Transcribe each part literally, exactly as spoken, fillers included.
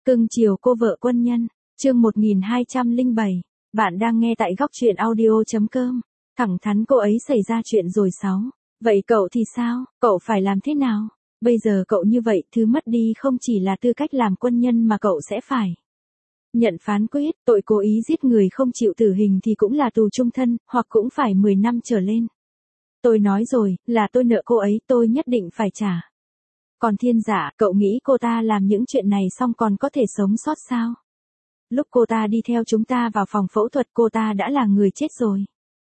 Cưng chiều cô vợ quân nhân, chương một nghìn hai trăm lẻ bảy, bạn đang nghe tại góc truyện audio.com, thẳng thắn cô ấy xảy ra chuyện rồi sáu. Vậy cậu thì sao, cậu phải làm thế nào? Bây giờ cậu như vậy, thứ mất đi không chỉ là tư cách làm quân nhân mà cậu sẽ phải nhận phán quyết, tội cố ý giết người không chịu tử hình thì cũng là tù chung thân, hoặc cũng phải mười năm trở lên. Tôi nói rồi, là tôi nợ cô ấy, tôi nhất định phải trả. Còn Thiên Dạ, cậu nghĩ cô ta làm những chuyện này xong còn có thể sống sót sao? Lúc cô ta đi theo chúng ta vào phòng phẫu thuật cô ta đã là người chết rồi.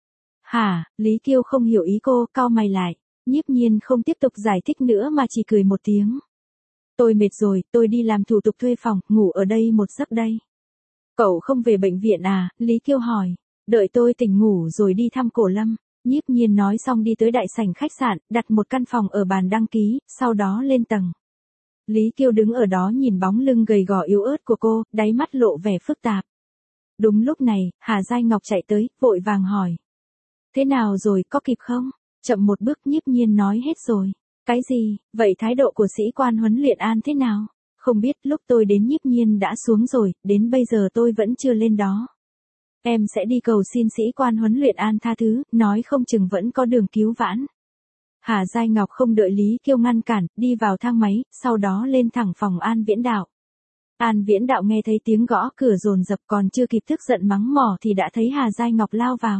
Hả, Lý Kiêu không hiểu ý cô, cau mày lại. Nhiếp Nhiên không tiếp tục giải thích nữa mà chỉ cười một tiếng. Tôi mệt rồi, tôi đi làm thủ tục thuê phòng, ngủ ở đây một giấc đây. Cậu không về bệnh viện à? Lý Kiêu hỏi. Đợi tôi tỉnh ngủ rồi đi thăm Cổ Lâm. Nhiếp Nhiên nói xong đi tới đại sảnh khách sạn, đặt một căn phòng ở bàn đăng ký, sau đó lên tầng. Lý Kiêu đứng ở đó nhìn bóng lưng gầy gò yếu ớt của cô, đáy mắt lộ vẻ phức tạp. Đúng lúc này, Hà Giai Ngọc chạy tới, vội vàng hỏi. Thế nào rồi, có kịp không? Chậm một bước. Nhiếp Nhiên nói hết rồi. Cái gì, vậy thái độ của sĩ quan huấn luyện An thế nào? Không biết, lúc tôi đến Nhiếp Nhiên đã xuống rồi, đến bây giờ tôi vẫn chưa lên đó. Em sẽ đi cầu xin sĩ quan huấn luyện An tha thứ, nói không chừng vẫn có đường cứu vãn. Hà Giai Ngọc không đợi Lý Kiêu ngăn cản, đi vào thang máy, sau đó lên thẳng phòng An Viễn Đạo. An Viễn Đạo nghe thấy tiếng gõ cửa dồn dập, còn chưa kịp tức giận mắng mỏ thì đã thấy Hà Giai Ngọc lao vào.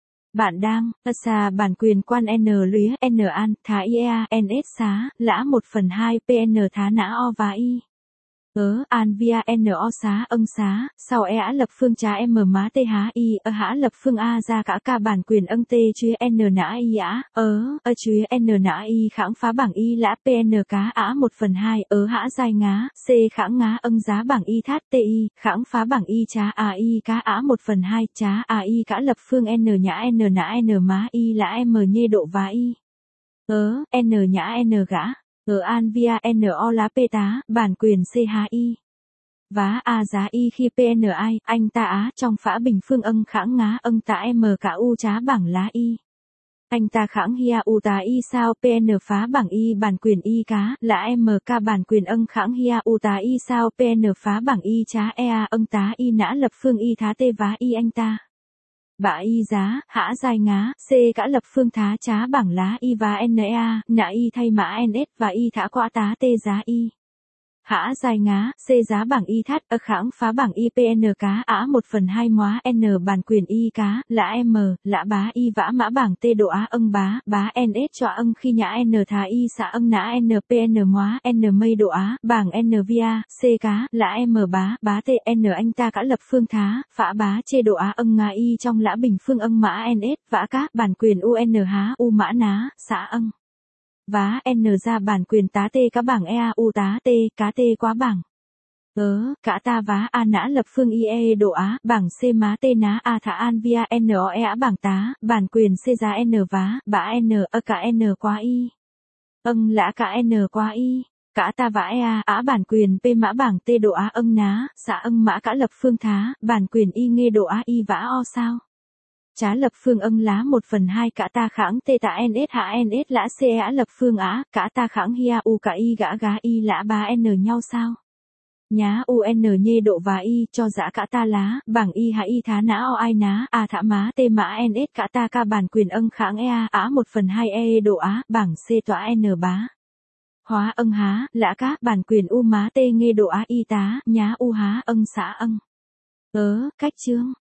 Bạn đang, xa bản quyền quan N lưới N An, thá I E A N S xá, lã một phần hai P N thá nã O và I. Ớ, An via N O xá âng xá, sau E ả lập phương trá M má T há I, ơ hã lập phương A ra cả ca bản quyền âng T chuế N nã I ả, ớ, ơ chuế N nã I khãng phá bảng I lã P N cá ả một phần hai, ớ hã giai ngá, C khãng ngá âng giá bảng I thát T I, khãng phá bảng I trá A I cá ả một phần hai, trá A I cả lập phương N nhã N nã N má I lã M nhê độ và I. Ớ, N nhã N gã. Ở An via N O lá P tá, bản quyền C H I. Vá A giá Y khi P N I, anh ta á, trong phã bình phương âng khãng ngá âng tạ M cả U trá bảng lá Y. Anh ta khãng hia U tá Y sao P N phá bảng Y bản quyền Y cá, là M K bản quyền âng khãng hia U tá Y sao P N phá bảng Y trá E A âng tá Y nã lập phương Y thá T vá Y anh ta. Bạ Y giá, hã giai ngá, C cả lập phương thá trá bảng lá Y và N E A, nã Y thay mã N S và Y thả qua tá T giá Y. Hã giai ngá, C giá bảng Y thắt, ơ khãng phá bảng Y P N cá ả một phần hai móa N bản quyền Y cá, lã M, lã bá Y vã mã bảng T độ á âng bá, bá N S cho âng khi nhã N thá Y xã âng nã N P N móa N mây độ á, bảng N via, C cá, lã M bá, bá T N anh ta cả lập phương thá, phã bá chê độ á âng ngá Y trong lã bình phương âng mã N S, vã cá, bản quyền U N há, U mã ná, xã âng. Vá N ra bản quyền tá T cá bảng E A U tá T, cá T quá bảng. Ớ, cả ta vá A nã lập phương I E độ á, bảng C má T ná A thả An via N O E á bảng tá, bản quyền C giá N vá, bã N, ơ cả N quá Y. Âng lã cả N quá Y. Cả ta vã E A, á bản quyền P mã bảng T độ á âng ná, xã âng mã cả lập phương thá, bản quyền Y nghe độ á Y vã O sao? Trá lập phương âng lá một phần hai cả ta khãng T tạ N S hạ N S lã C ả lập phương á, cả ta khãng hia U cả Y gã gá Y lã ba N nhau sao? Nhá U N nhê độ và Y cho dã cả ta lá, bảng Y hạ Y thá nã O ai ná, A thả má T mã N S cả ta ca bản quyền âng khãng E A, ả một phần hai E độ á, bảng C tọa N bá. Hóa âng há, lã cá, bản quyền U má T nghe độ á Y tá, nhá U há âng xã âng. Ớ, cách chương.